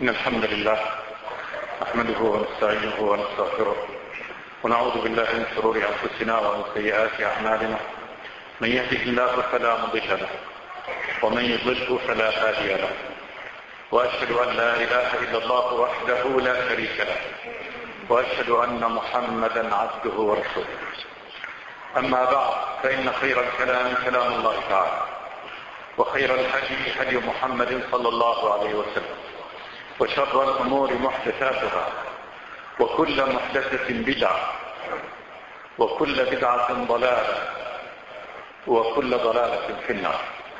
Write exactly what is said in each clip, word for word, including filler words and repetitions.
إن الحمد لله نحمده ونستعينه ونستغفره ونعوذ بالله من شرور أنفسنا ومن سيئات أعمالنا. من يهده الله فلا مضل له ومن يضلل فلا هادي له، وأشهد أن لا إله إلا الله وحده لا شريك له، وأشهد أن محمدا عبده ورسوله. أما بعد، فإن خير الكلام كلام الله تعالى، وخير الهدي هدي محمد صلى الله عليه وسلم، وشر الأمور محدثاتها، وكل محدثة بدعة، وكل بدعة ضلالة، وكل ضلالة في النار.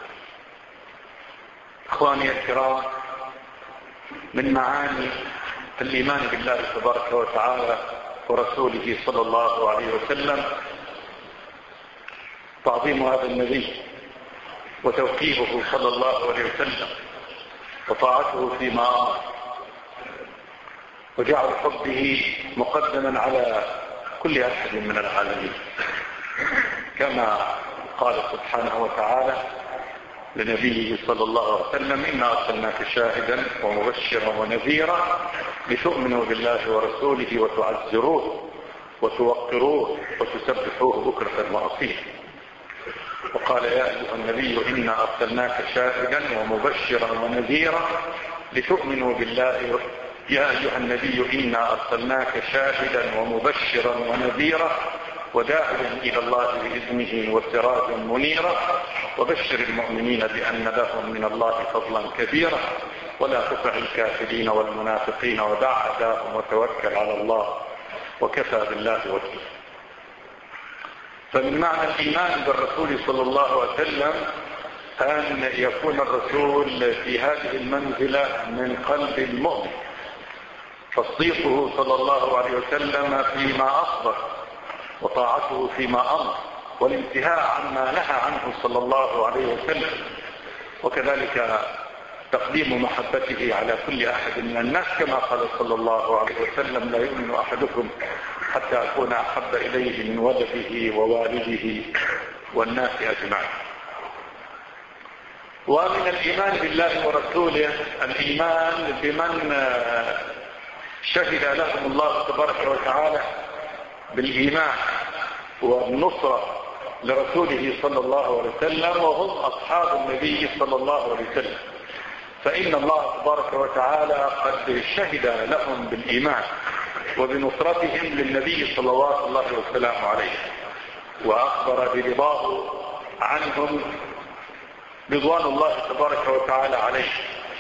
إخواني الكرام، من معاني الإيمان بالله تبارك وتعالى ورسوله صلى الله عليه وسلم تعظيم هذا النبي وتوقيره صلى الله عليه وسلم وطاعته فيما أمر، وجعل حبه مقدما على كل أحد من العالمين، كما قال سبحانه وتعالى لنبيه صلى الله عليه وسلم: إنا أرسلناك شاهدا ومبشرا ونذيرا لتؤمنوا بالله ورسوله وتعزروه وتوقروه وتسبحوه بكرة وأصيلا. وقال: يا أيها النبي إنا أرسلناك شاهدا ومبشرا ونذيرا لتؤمنوا بالله يا أيها النبي إنا أرسلناك شاهدا ومبشرا ونذيرا وداعيا إلى الله بإذنه وسراجا منيرا وبشر المؤمنين بأن لهم من الله فضلا كبيرا ولا تطع الكافرين والمنافقين ودع أذاهم وتوكل على الله وكفى بالله وكيلا. فمن معنى الإيمان بالرسول صلى الله عليه وسلم أن يكون الرسول في هذه المنزلة من قلب المؤمن، تصديقه صلى الله عليه وسلم فيما أخبر، وطاعته فيما أمر، والانتهاء عما نهى عنه صلى الله عليه وسلم، وكذلك تقديم محبته على كل أحد من الناس، كما قال صلى الله عليه وسلم: لا يؤمن أحدكم حتى أكون أحب إليه من ولده ووالده والناس أجمعين. ومن الإيمان بالله ورسوله الإيمان بمن شهد لهم الله تبارك وتعالى بالإيمان والنصرة لرسوله صلى الله عليه وسلم، وهم أصحاب النبي صلى الله عليه وسلم. فإن الله تبارك وتعالى قد شهد لهم بالإيمان وبنصرتهم للنبي صلى الله عليه وسلم عليه، وأخبر برضاه عنهم رضوان الله تبارك وتعالى عليه.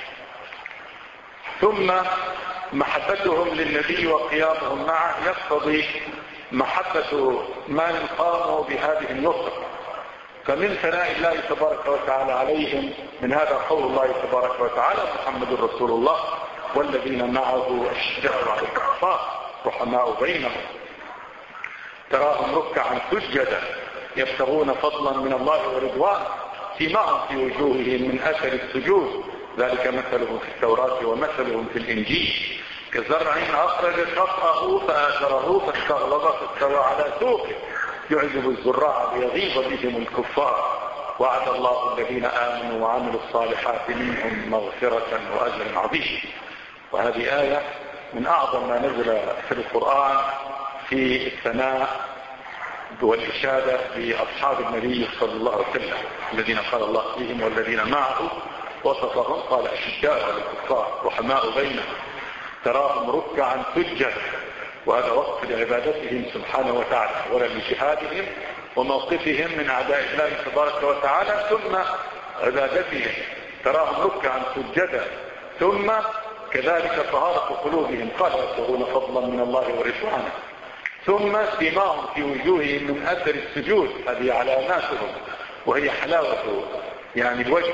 ثم محبتهم للنبي وقيامهم معه يقتضي محبة من قاموا بهذه النصرة. فمن ثناء الله تبارك وتعالى عليهم من هذا قول الله تبارك وتعالى: محمد رسول الله والذين معه أشداء على الكفار رحماء بينهم تراهم ركعا سجدا يبتغون فضلا من الله ورضوانه سيماهم في وجوههم من أثر السجود ذلك مثلهم في التوراة ومثلهم في الإنجيل كزرع أخرج شطأه فآثره فاستغلظ فاستوى على سوقه يعجب الزراع ليغيظ بهم الكفار وعد الله الذين آمنوا وعملوا الصالحات منهم مغفرة وأجر عظيم. وهذه آية من أعظم ما نزل في القرآن في الثناء والإشادة بأصحاب النبي صلى الله عليه وسلم الذين قال الله فيهم: والذين معه وصفهم قال: أشداء على الكفار رحماء بينهم تراهم ركعا سجدا. وهذا وقت لعبادتهم سبحانه وتعالى ولا لجهادهم وموقفهم من أعداء الله تبارك وتعالى، ثم عبادتهم تراهم ركعا سجدا، ثم كذلك طهارة قلوبهم قال: يبتغون فضلا من الله ورضوانه، ثم سيماهم في وجوههم من أثر السجود، هذه علاماتهم وهي حلاوة يعني الوجه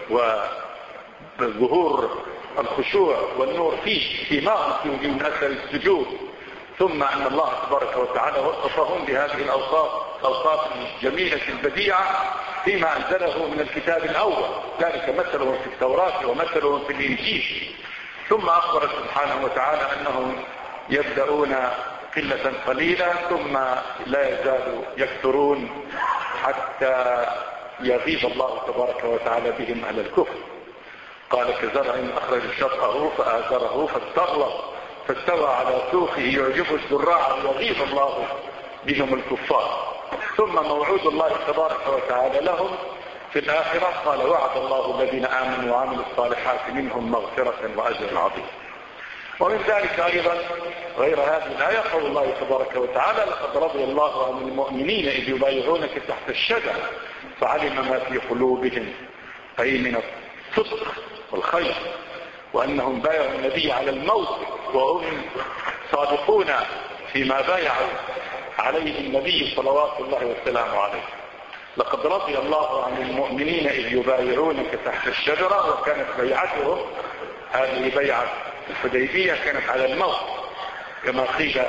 وظهور الخشوع والنور فيه، سيماهم في وجوههم من أثر السجود. ثم أن الله تبارك وتعالى وصفهم بهذه الأوصاف أوصاف الجميلة البديعة فيما أنزله من الكتاب الأول، ذلك مثلهم في التوراة ومثلهم في الإنجيل. ثم أخبر سبحانه وتعالى أنهم يبدأون قلة قليلة ثم لا يزالوا يكثرون حتى يغيظ الله تبارك وتعالى بهم على الكفر. قال كزرع أخرج شطأه فآزره فاستغلظ فاستوى على سوقه يعجب الزراع ويغيظ الله بهم الكفار. ثم موعود الله تبارك وتعالى لهم في الآخرة قال وعد الله الذين آمنوا وعملوا الصالحات منهم مغفرة وأجر عظيم. ومن ذلك أيضا غير هذه الآية قول الله تبارك وتعالى لقد رضي الله عن المؤمنين إذ يبايعونك تحت الشجرة فعلم ما في قلوبهم أي من الصدق والخير وأنهم بايعوا النبي على الموت وهم صادقون فيما بايعوا عليه النبي صلوات الله والسلام عليه. لقد رضي الله عن المؤمنين إذ يبايعونك تحت الشجرة وكانت بيعتهم هذه بيعة الحديبية كانت على الموت كما قيل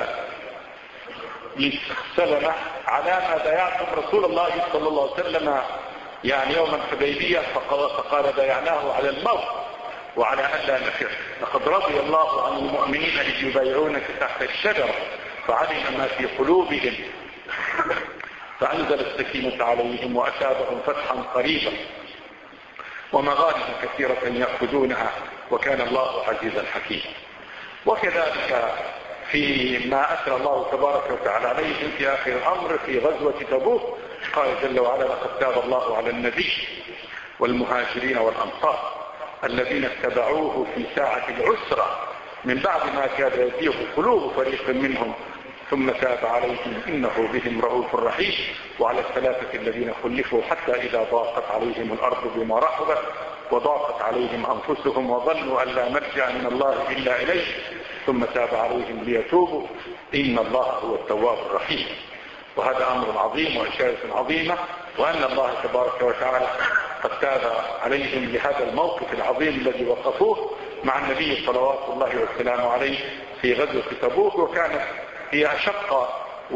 لسلمة على ما بايعتم رسول الله صلى الله عليه وسلم يعني يوم الحديبية فقال بايعناه على الموت وعلى ألا نفر. لقد رضي الله عن المؤمنين إذ يبايعونك تحت الشجرة فعلم ما في قلوبهم فأنزل السكينة عليهم وأثابهم فتحا قريبا ومغانم كثيرة يأخذونها وكان الله عزيزا حكيما. وكذلك فيما أثنى الله تبارك وتعالى عليهم في آخر الأمر في غزوة تبوك قال جل وعلا لقد تاب الله على النبي والمهاجرين والأنصار الذين اتبعوه في ساعة العسرة من بعد ما كاد يزيغ قلوب فريق منهم ثم تاب عليهم إنه بهم رؤوف رحيم. وعلى الثلاثة الذين خلفوا حتى إذا ضاقت عليهم الأرض بما رحبت وضاقت عليهم أنفسهم وظنوا أن لا ملجأ من الله إلا إليه ثم تاب عليهم ليتوبوا إن الله هو التواب الرحيم. وهذا أمر عظيم وإشارة عظيمة وأن الله تبارك وتعالى قد تاب عليهم لهذا الموقف العظيم الذي وقفوه مع النبي صلوات الله والسلام عليه في غزوة تبوك وكانت هي أشق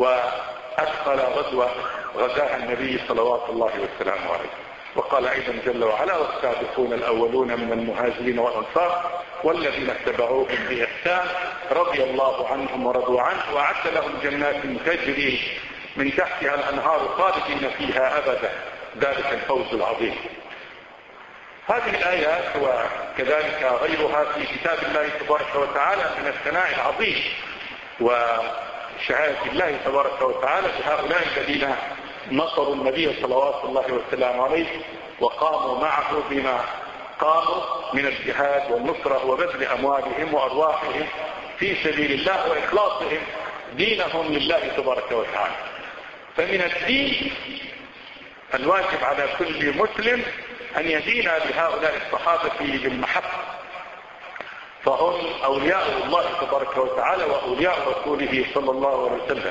وأثقل غزوة غزاها النبي صلوات الله والسلام عليه. وقال أيضا جل وعلا والسابقون الأولون من المهاجرين والأنصار والذين اتبعوهم بإحسان رضي الله عنهم ورضوا عنه وأعد لهم جنات تجري من تحتها الأنهار خالدين فيها أبدا ذلك الفوز العظيم. هذه الآيات وكذلك غيرها في كتاب الله تبارك وتعالى من الثناء العظيم وشهادة الله تبارك وتعالى بهؤلاء الذين نصروا النبي صلوات الله والسلام عليه وقاموا معه بما قاموا من الجهاد والنصرة وبذل أموالهم وأرواحهم في سبيل الله وإخلاصهم دينهم لله تبارك وتعالى. فمن الدين الواجب على كل مسلم أن يدين بهؤلاء الصحابة بالمحبة فهم أولياء الله تبارك وتعالى وأولياء رسوله صلى الله عليه وسلم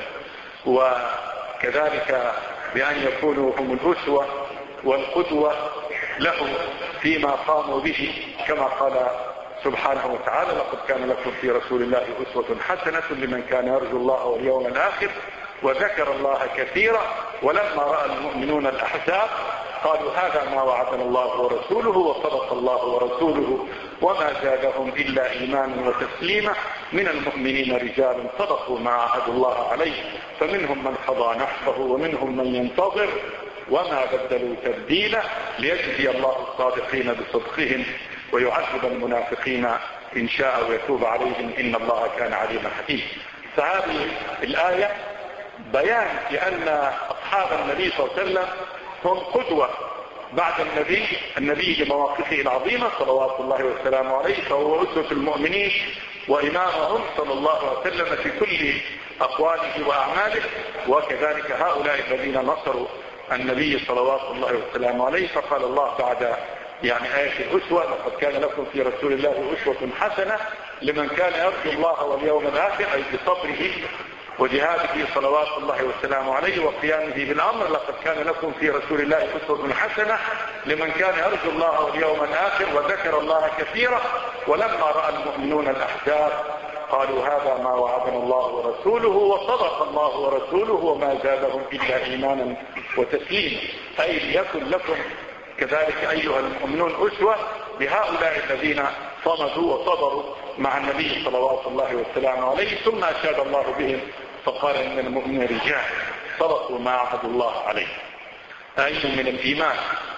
وكذلك بأن يكونوا هم الأسوة والقدوة لهم فيما قاموا به كما قال سبحانه وتعالى لقد كان لكم في رسول الله أسوة حسنة لمن كان يرجو الله واليوم الآخر وذكر الله كثيرا ولما رأى المؤمنون الأحزاب قالوا هذا ما وعدنا الله ورسوله وصدق الله ورسوله وما زادهم إلا إيمانا وتسليما من المؤمنين رجال صدقوا ما عاهدوا الله عليه فمنهم من قضى نحبه ومنهم من ينتظر وما بدلوا تبديلا ليجزي الله الصادقين بصدقهم ويعذب المنافقين إن شاء ويتوب عليهم إن الله كان عليما حكيما. فهذه الآية بيان لأن أصحاب النبي صلى الله عليه وسلم هم قدوة بعد النبي النبي لمواقفه العظيمة صلوات الله والسلام عليه فهو أسوة المؤمنين وإمامهم صلى الله عليه وسلم في كل أقواله وأعماله. وكذلك هؤلاء الذين نصروا النبي صلوات الله والسلام عليه فقال الله بعد يعني آية الأسوة لقد كان لكم في رسول الله أسوة حسنة لمن كان يرجو الله واليوم الآخر أي بصبره وجهاده صلوات الله والسلام عليه وقيامه بالأمر لقد كان لكم في رسول الله أسوة حسنة لمن كان يرجو الله واليوم الآخر وذكر الله كثيرا ولما رأى المؤمنون الأحزاب قالوا هذا ما وعدنا الله ورسوله وصدق الله ورسوله وما زادهم إلا إيمانا وتسليما أي ليكن لكم كذلك أيها المؤمنون أسوة بهؤلاء الذين صمدوا وصبروا مع النبي صلوات الله والسلام عليه. ثم أشاد الله بهم فقال إن المؤمنين رجال صدقوا ما عهدوا الله عليه أي من الإيمان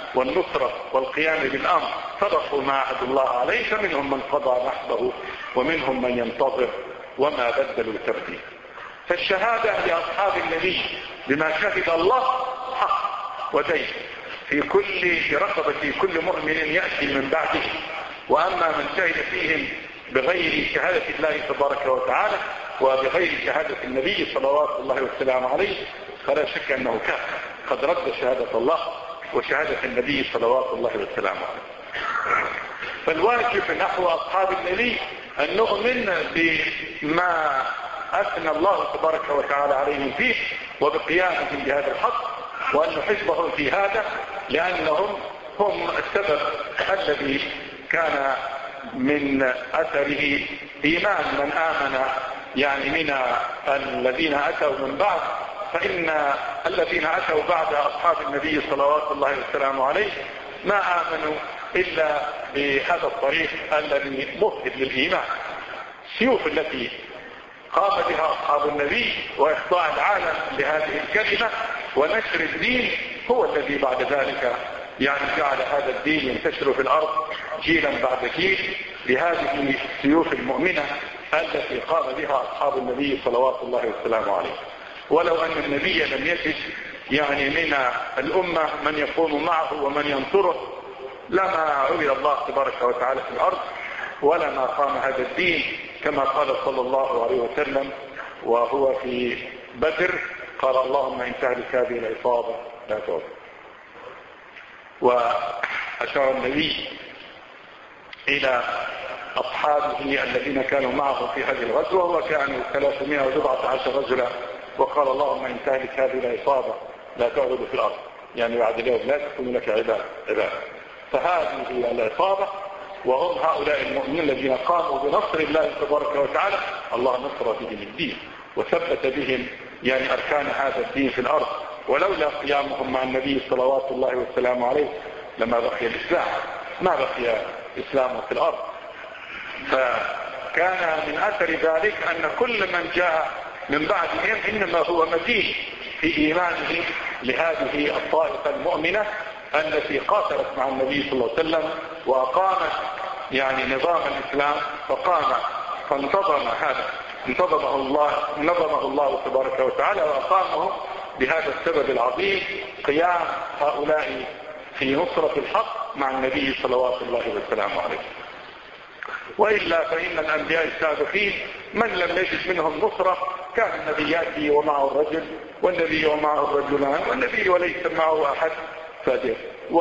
والنصرة والقيام بالأمر صدقوا ما عهد الله عليه، فمنهم من قضى نحبه ومنهم من ينتظر وما بدلوا تبديلا. فالشهادة لأصحاب النبي بما شهد الله حق ودين في كل رقبة كل مؤمن يأتي من بعده. وأما من شهد فيهم بغير شهادة الله تبارك وتعالى وبغير شهادة النبي صلوات الله وسلامه عليه فلا شك أنه كافر قد رد شهادة الله وشهادة النبي صلوات الله وسلامه عليه. فالواجب نحو أصحاب النبي أن نؤمن بما أثنى الله تبارك وتعالى عليهم فيه وبقيامهم بهذا الحق، وأن نحبهم في هذا لأنهم هم السبب الذي كان من أثره إيمان من آمن يعني من الذين أتوا من بعد. فإن الذين أتوا بعد أصحاب النبي صلوات الله وسلامه عليه ما آمنوا إلا بهذا الطريق الذي مفيد للإيمان. السيوف التي قام بها أصحاب النبي وإخضاع العالم لهذه الكلمة ونشر الدين هو الذي بعد ذلك يعني جعل هذا الدين ينتشر في الأرض جيلا بعد جيل بهذه السيوف المؤمنة التي قام بها أصحاب النبي صلوات الله وسلامه عليه. ولو أن النبي لم يجد يعني من الأمة من يقوم معه ومن ينصره لما عبد الله تبارك وتعالى في الأرض ولما قام هذا الدين، كما قال صلى الله عليه وسلم وهو في بدر قال اللهم إن تهلك هذه العصابة لا تعود. وأشار النبي إلى أصحابه الذين كانوا معه في هذه الغزوة وكانوا ثلاثمائة وسبعة عشر رجلا، وقال اللهم إن تهلك هذه العصابة لا تعود في الأرض، يعني بعد اليوم لا تكون لك عباد عباد. فهذه العصابة وهم هؤلاء المؤمنين الذين قاموا بنصر الله تبارك وتعالى، الله نصر بهم الدين وثبت بهم يعني أركان هذا الدين في الأرض. ولولا قيامهم مع النبي صلوات الله والسلام عليه لما بقي الإسلام، ما بقي إسلام في الأرض. فكان من أثر ذلك أن كل من جاء من بعدهم إنما هو مزيد في إيمانه لهذه الطائفة المؤمنة التي قاتلت مع النبي صلى الله عليه وسلم وأقامت يعني نظام الإسلام، فقام فانتظم هذا انتظمه الله نظمه الله تبارك وتعالى وأقامه بهذا السبب العظيم قيام هؤلاء في نصرة الحق مع النبي صلوات الله وسلامه عليه. وإلا فإن الأنبياء السابقين من لم يجد منهم نصرة كان النبي يأتي ومعه الرجل والنبي ومعه الرجلان والنبي وليس معه أحد فادر.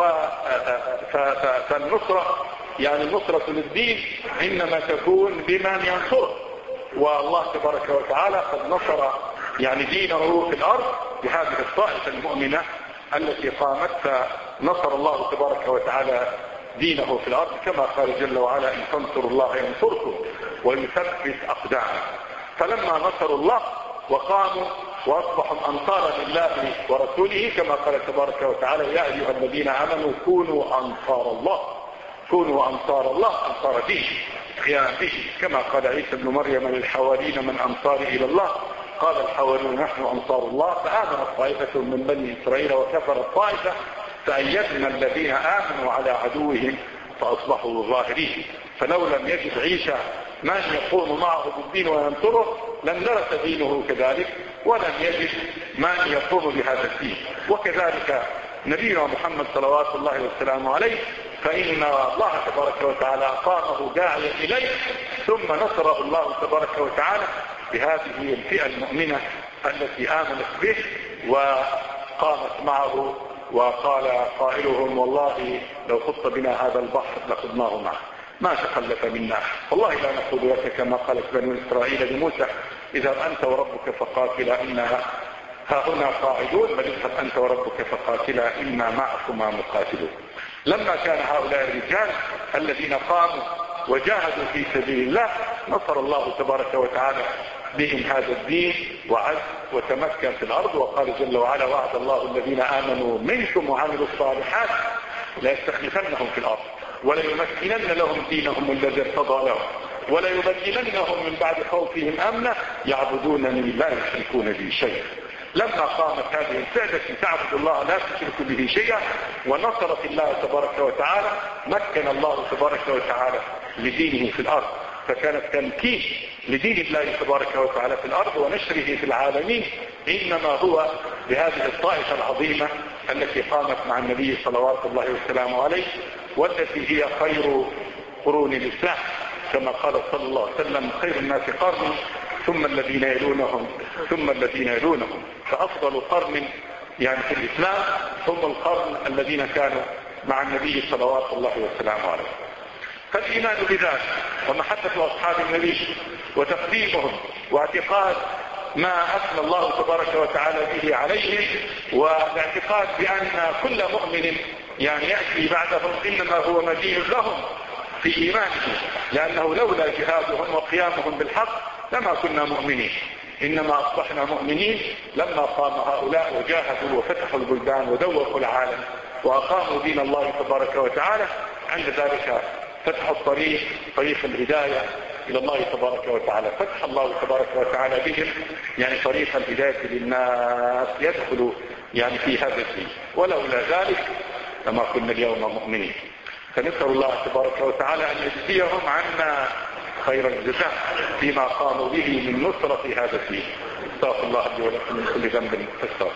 فالنصرة يعني النصرة للدين إنما تكون بمن ينصره، والله تبارك وتعالى قد نصر يعني دينه في الأرض بهذه الطائفة المؤمنة التي قامت، فنصر الله تبارك وتعالى دينه في الأرض كما قال جل وعلا إن تنصروا الله ينصركم ويثبت أقدامكم. فلما نصروا الله وقاموا وأصبحوا أنصارا لله ورسوله كما قال تبارك وتعالى يا أيها الذين آمنوا كونوا أنصار الله كونوا أنصار الله أنصار دين قيام به، كما قال عيسى ابن مريم للحواريين من أنصار إلى الله قال الحواريون نحن أنصار الله، فآمنت طائفة من بني إسرائيل وكفرت طائفة فأيدنا الذين آمنوا على عدوهم فأصبحوا ظاهرين. فلو لم يجد عيسى من يقوم معه بالدين وينصره لم درس دينه كذلك ولم يجد من يقوم بهذا الدين. وكذلك نبينا محمد صلوات الله وسلامه عليه فإن الله تبارك وتعالى أقامه داعيا إليه ثم نصره الله تبارك وتعالى بهذه الفئة المؤمنة التي آمنت به وقامت معه. وقال قائلهم والله لو خط بنا هذا البحر لخضناه معه ما تخلف منا والله لا نقول لك كما قالت بنو إسرائيل لموسى اذهب أنت وربك فقاتلا إنا هاهنا قاعدون بل اذهب أنت وربك فقاتلا إنا معكما مقاتلون. لما كان هؤلاء الرجال الذين قاموا وجاهدوا في سبيل الله نصر الله تبارك وتعالى بهم هذا الدين وعز وتمكن في الأرض. وقال جل وعلا وعد الله الذين آمنوا منكم وعملوا الصالحات لا يستخلفنهم في الأرض وليمكنن لهم دينهم الذي ارتضى لهم وليبدلنهم من بعد خوفهم أمنا يعبدونني لا يشركون بي شيئا. لما قامت هذه الفئة تعبد الله لا تشرك به شيئا ونصرت الله تبارك وتعالى، مكن الله تبارك وتعالى لدينه في الأرض، فكان التمكين لدين الله تبارك وتعالى في الأرض ونشره في العالمين إنما هو بهذه الطائفة العظيمة التي قامت مع النبي صلوات الله وسلامه عليه، والتي هي خير قرون الإسلام كما قال صلى الله عليه وسلم: خير الناس قرني ثم الذين يلونهم ثم الذين يلونهم. فأفضل قرن يعني في الإسلام هم القرن الذين كانوا مع النبي صلوات الله وسلامه عليه. فالإيمان بذلك ومحبة أصحاب النبي وتقديمهم واعتقاد ما أثنى الله تبارك وتعالى به عليهم، والاعتقاد بأن كل مؤمن يعني يأتي بعدهم إنما هو مدين لهم في إيمانهم، لأنه لولا جهادهم وقيامهم بالحق لما كنا مؤمنين، إنما أصبحنا مؤمنين لما قام هؤلاء وجاهدوا وفتحوا البلدان ودوقوا العالم وأقاموا دين الله تبارك وتعالى. عند ذلك فتح الطريق، طريق الهداية إلى الله تبارك وتعالى، فتح الله تبارك وتعالى بهم يعني طريق الهداية للناس يدخلوا يعني في هذا الدين، ولولا ذلك لما كنا اليوم مؤمنين. فنسأل الله تبارك وتعالى أن يجزيهم عنا خير الجزاء فيما قاموا به من نصرة هذا الدين. استغفر الله لي ولكم من كل ذنب فاستغفروه.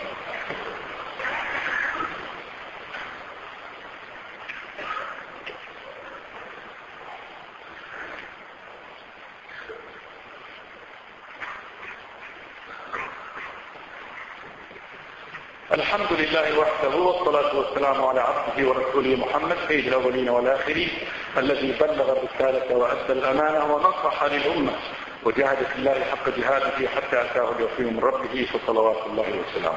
الحمد لله وحده والصلاة والسلام على عبده ورسوله محمد سيد الأولين والآخرين الذي بلغ الرسالة وأدى الأمانة ونصح للأمة وجاهد في الله حق جهاده حتى أتاه اليقين من ربه فصلوات الله وسلامه.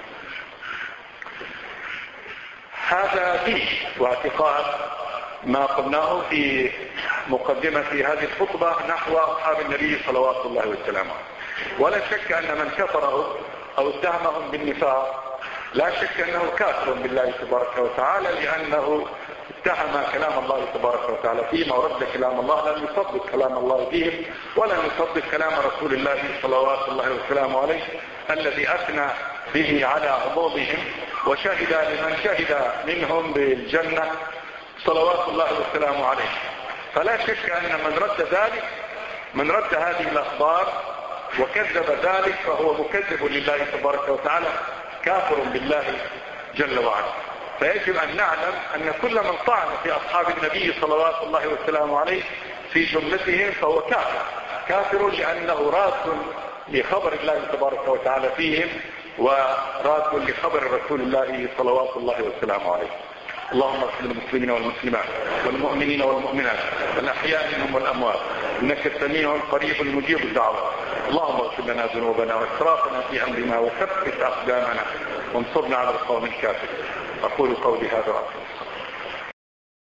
هذا دين واعتقاد ما قلناه في مقدمة في هذه الخطبة نحو أصحاب النبي صلوات الله وسلامه. ولا شك أن من كفره أو اتهمهم بالنفاق لا شك أنه كافر بالله تبارك وتعالى، لأنه اتهم كلام الله تبارك وتعالى فيما ورد كلام الله، لم يصدق كلام الله فيهم ولم يصدق كلام رسول الله صلوات الله وسلامه عليه الذي أثنى به على عمومهم وشهد لمن شهد منهم بالجنة صلوات الله وسلامه عليه. فلا شك أن من رد ذلك من رد هذه الأخبار وكذب ذلك فهو مكذب لله تبارك وتعالى كافر بالله جل وعلا. فيجب أن نعلم أن كل من طعن في أصحاب النبي صلوات الله وسلامه عليه في جملتهم فهو كافر كافر لأنه راد لخبر الله تبارك وتعالى فيهم وراد لخبر رسول الله صلوات الله وسلامه عليه. اللهم اغفر للمسلمين والمسلمات والمؤمنين والمؤمنات الأحياء منهم والأموات إنك السميع القريب المجيب الدعوات. اللهم اغفر لنا ذنوبنا واسرافنا في أمرنا وثبت أقدامنا وانصرنا على القوم الكافرين. أقول قولي هذا وأقول